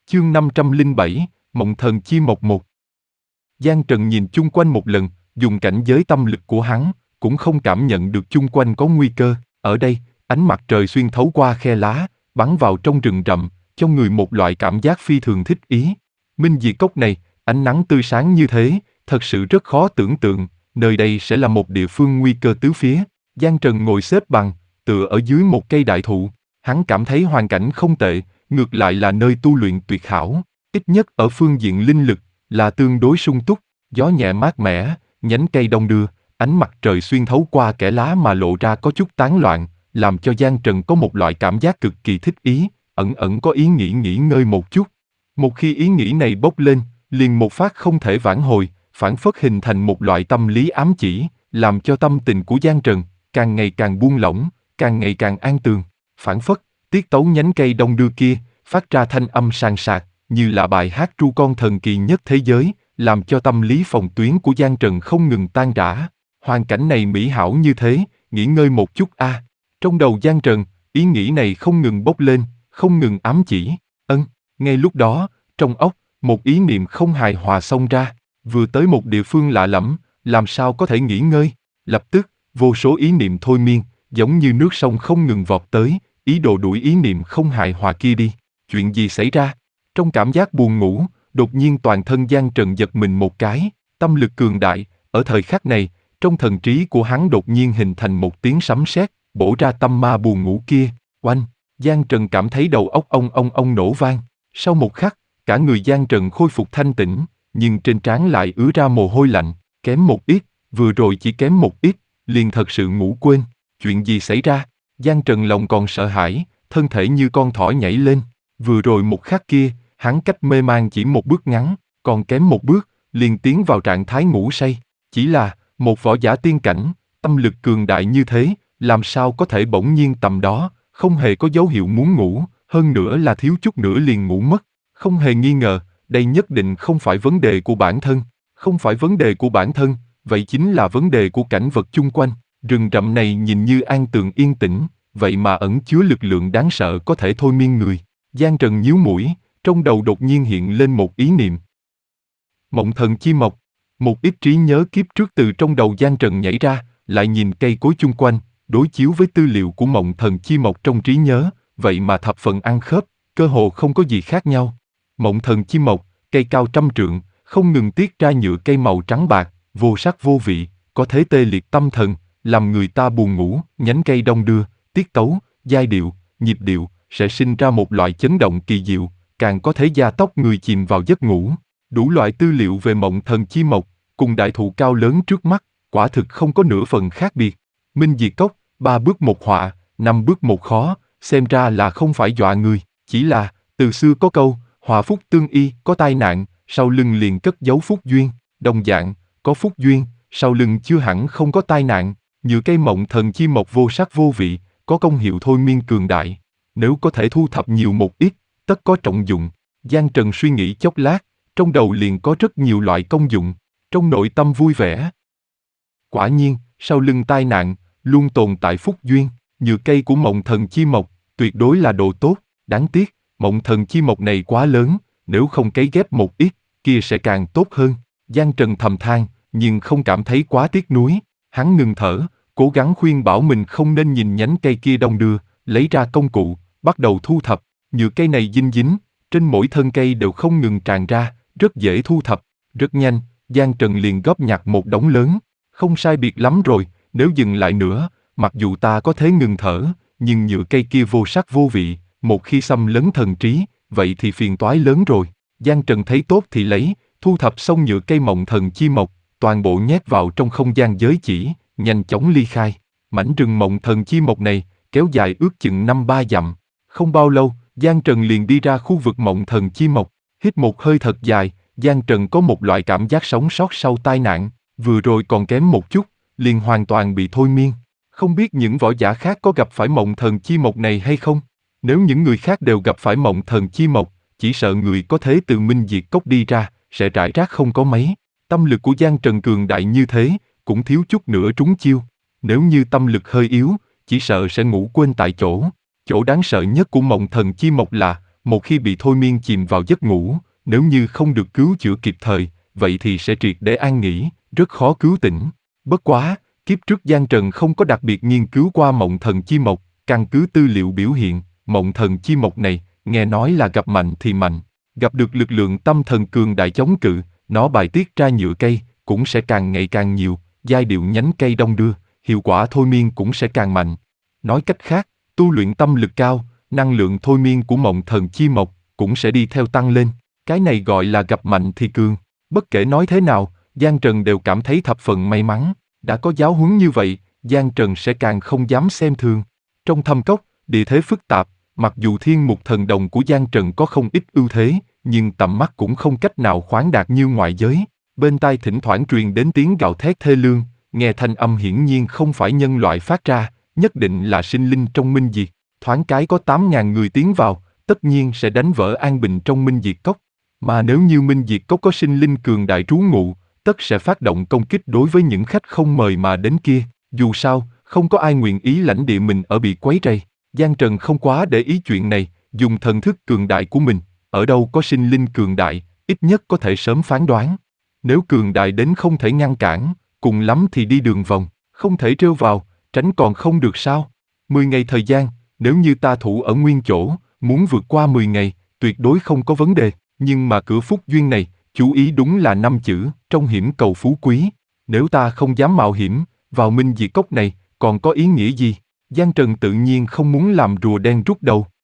Chương 507, Mộng Thần Chi Mộc 1. Giang Trần nhìn chung quanh một lần, dùng cảnh giới tâm lực của hắn, cũng không cảm nhận được chung quanh có nguy cơ. Ở đây, ánh mặt trời xuyên thấu qua khe lá, bắn vào trong rừng rậm, cho người một loại cảm giác phi thường thích ý. Minh Diệt Cốc này, ánh nắng tươi sáng như thế, thật sự rất khó tưởng tượng, nơi đây sẽ là một địa phương nguy cơ tứ phía. Giang Trần ngồi xếp bằng, tựa ở dưới một cây đại thụ, hắn cảm thấy hoàn cảnh không tệ, ngược lại là nơi tu luyện tuyệt hảo, ít nhất ở phương diện linh lực, là tương đối sung túc, gió nhẹ mát mẻ, nhánh cây đong đưa, ánh mặt trời xuyên thấu qua kẽ lá mà lộ ra có chút tán loạn, làm cho Giang Trần có một loại cảm giác cực kỳ thích ý, ẩn ẩn có ý nghĩ nghỉ ngơi một chút. Một khi ý nghĩ này bốc lên, liền một phát không thể vãn hồi, phản phất hình thành một loại tâm lý ám chỉ, làm cho tâm tình của Giang Trần càng ngày càng buông lỏng, càng ngày càng an tường. Phản phất, tiết tấu nhánh cây đong đưa kia, phát ra thanh âm sàn sạc, như là bài hát ru con thần kỳ nhất thế giới, làm cho tâm lý phòng tuyến của Giang Trần không ngừng tan rã. Hoàn cảnh này mỹ hảo như thế, nghỉ ngơi một chút a. Trong đầu Giang Trần, ý nghĩ này không ngừng bốc lên, không ngừng ám chỉ. Ngay lúc đó, trong óc, một ý niệm không hài hòa xông ra, vừa tới một địa phương lạ lẫm, làm sao có thể nghỉ ngơi. Lập tức, vô số ý niệm thôi miên, giống như nước sông không ngừng vọt tới, ý đồ đuổi ý niệm không hài hòa kia đi. Chuyện gì xảy ra? Trong cảm giác buồn ngủ, đột nhiên toàn thân Giang Trần giật mình một cái, tâm lực cường đại, ở thời khắc này, trong thần trí của hắn đột nhiên hình thành một tiếng sấm sét, bổ ra tâm ma buồn ngủ kia. Oanh! Giang Trần cảm thấy đầu óc ông nổ vang. Sau một khắc, cả người Giang Trần khôi phục thanh tĩnh, nhưng trên trán lại ứa ra mồ hôi lạnh, kém một ít, vừa rồi chỉ kém một ít, liền thật sự ngủ quên. Chuyện gì xảy ra? Giang Trần lòng còn sợ hãi, thân thể như con thỏ nhảy lên. Vừa rồi một khắc kia, hắn cách mê man chỉ một bước ngắn, còn kém một bước, liền tiến vào trạng thái ngủ say. Chỉ là, một võ giả tiên cảnh, tâm lực cường đại như thế, làm sao có thể bỗng nhiên tầm đó, không hề có dấu hiệu muốn ngủ, hơn nữa là thiếu chút nữa liền ngủ mất. Không hề nghi ngờ, đây nhất định không phải vấn đề của bản thân. Không phải vấn đề của bản thân, vậy chính là vấn đề của cảnh vật chung quanh. Rừng rậm này nhìn như an tường yên tĩnh, vậy mà ẩn chứa lực lượng đáng sợ có thể thôi miên người. Giang Trần nhíu mũi, trong đầu đột nhiên hiện lên một ý niệm. Mộng Thần Chi Mộc. Một ít trí nhớ kiếp trước từ trong đầu Giang Trần nhảy ra, lại nhìn cây cối chung quanh, đối chiếu với tư liệu của Mộng Thần Chi Mộc trong trí nhớ, vậy mà thập phần ăn khớp, cơ hồ không có gì khác nhau. Mộng Thần Chi Mộc, cây cao trăm trượng, không ngừng tiết ra nhựa cây màu trắng bạc, vô sắc vô vị, có thế tê liệt tâm thần, làm người ta buồn ngủ. Nhánh cây đong đưa, tiết tấu, giai điệu, nhịp điệu, sẽ sinh ra một loại chấn động kỳ diệu, càng có thể gia tốc người chìm vào giấc ngủ. Đủ loại tư liệu về Mộng Thần Chi Mộc, cùng đại thụ cao lớn trước mắt, quả thực không có nửa phần khác biệt. Minh Diệt Cốc, 3 bước một họa, 5 bước một khó, xem ra là không phải dọa người, chỉ là, từ xưa có câu, họa phúc tương y, có tai nạn, sau lưng liền cất giấu phúc duyên, đồng dạng, có phúc duyên, sau lưng chưa hẳn không có tai nạn. Nhựa cây Mộng Thần Chi Mộc vô sắc vô vị, có công hiệu thôi miên cường đại. Nếu có thể thu thập nhiều một ít, tất có trọng dụng. Giang Trần suy nghĩ chốc lát, trong đầu liền có rất nhiều loại công dụng, trong nội tâm vui vẻ. Quả nhiên, sau lưng tai nạn, luôn tồn tại phúc duyên, nhựa cây của Mộng Thần Chi Mộc, tuyệt đối là đồ tốt. Đáng tiếc, Mộng Thần Chi Mộc này quá lớn, nếu không cấy ghép một ít, kia sẽ càng tốt hơn. Giang Trần thầm than, nhưng không cảm thấy quá tiếc nuối. Hắn ngừng thở, cố gắng khuyên bảo mình không nên nhìn nhánh cây kia đong đưa, lấy ra công cụ, bắt đầu thu thập. Nhựa cây này dinh dính, trên mỗi thân cây đều không ngừng tràn ra, rất dễ thu thập. Rất nhanh, Giang Trần liền góp nhặt một đống lớn. Không sai biệt lắm rồi, nếu dừng lại nữa, mặc dù ta có thể ngừng thở, nhưng nhựa cây kia vô sắc vô vị, một khi xâm lấn thần trí, vậy thì phiền toái lớn rồi. Giang Trần thấy tốt thì lấy, thu thập xong nhựa cây Mộng Thần Chi Mộc, toàn bộ nhét vào trong không gian giới chỉ, nhanh chóng ly khai. Mảnh rừng Mộng Thần Chi Mộc này, kéo dài ước chừng 5-3 dặm. Không bao lâu, Giang Trần liền đi ra khu vực Mộng Thần Chi Mộc, hít một hơi thật dài, Giang Trần có một loại cảm giác sống sót sau tai nạn, vừa rồi còn kém một chút, liền hoàn toàn bị thôi miên. Không biết những võ giả khác có gặp phải Mộng Thần Chi Mộc này hay không? Nếu những người khác đều gặp phải Mộng Thần Chi Mộc, chỉ sợ người có thế từ Minh Diệt Cốc đi ra, sẽ rải rác không có mấy. Tâm lực của Giang Trần cường đại như thế, cũng thiếu chút nữa trúng chiêu. Nếu như tâm lực hơi yếu, chỉ sợ sẽ ngủ quên tại chỗ. Chỗ đáng sợ nhất của Mộng Thần Chi Mộc là, một khi bị thôi miên chìm vào giấc ngủ, nếu như không được cứu chữa kịp thời, vậy thì sẽ triệt để an nghỉ, rất khó cứu tỉnh. Bất quá, kiếp trước Giang Trần không có đặc biệt nghiên cứu qua mộng thần chi mộc, căn cứ tư liệu biểu hiện, mộng thần chi mộc này, nghe nói là gặp mạnh thì mạnh, gặp được lực lượng tâm thần cường đại chống cự, nó bài tiết ra nhựa cây, cũng sẽ càng ngày càng nhiều, giai điệu nhánh cây đong đưa, hiệu quả thôi miên cũng sẽ càng mạnh. Nói cách khác, tu luyện tâm lực cao, năng lượng thôi miên của mộng thần chi mộc cũng sẽ đi theo tăng lên. Cái này gọi là gặp mạnh thì cường. Bất kể nói thế nào, Giang Trần đều cảm thấy thập phần may mắn. Đã có giáo huấn như vậy, Giang Trần sẽ càng không dám xem thường. Trong thâm cốc, địa thế phức tạp, mặc dù thiên mục thần đồng của Giang Trần có không ít ưu thế, nhưng tầm mắt cũng không cách nào khoáng đạt như ngoại giới. Bên tai thỉnh thoảng truyền đến tiếng gào thét thê lương, nghe thanh âm hiển nhiên không phải nhân loại phát ra, nhất định là sinh linh trong Minh Diệt. Thoáng cái có 8.000 người tiến vào, tất nhiên sẽ đánh vỡ an bình trong Minh Diệt Cốc. Mà nếu như Minh Diệt Cốc có sinh linh cường đại trú ngụ, tất sẽ phát động công kích đối với những khách không mời mà đến kia. Dù sao, không có ai nguyện ý lãnh địa mình ở bị quấy rầy. Giang Trần không quá để ý chuyện này, dùng thần thức cường đại của mình, ở đâu có sinh linh cường đại, ít nhất có thể sớm phán đoán. Nếu cường đại đến không thể ngăn cản, cùng lắm thì đi đường vòng, không thể trêu vào, tránh còn không được sao. 10 ngày thời gian, nếu như ta thủ ở nguyên chỗ, muốn vượt qua 10 ngày, tuyệt đối không có vấn đề. Nhưng mà cửa phúc duyên này, chú ý đúng là 5 chữ, trong hiểm cầu phú quý. Nếu ta không dám mạo hiểm, vào Minh Diệt Cốc này, còn có ý nghĩa gì? Giang Trần tự nhiên không muốn làm rùa đen rút đầu.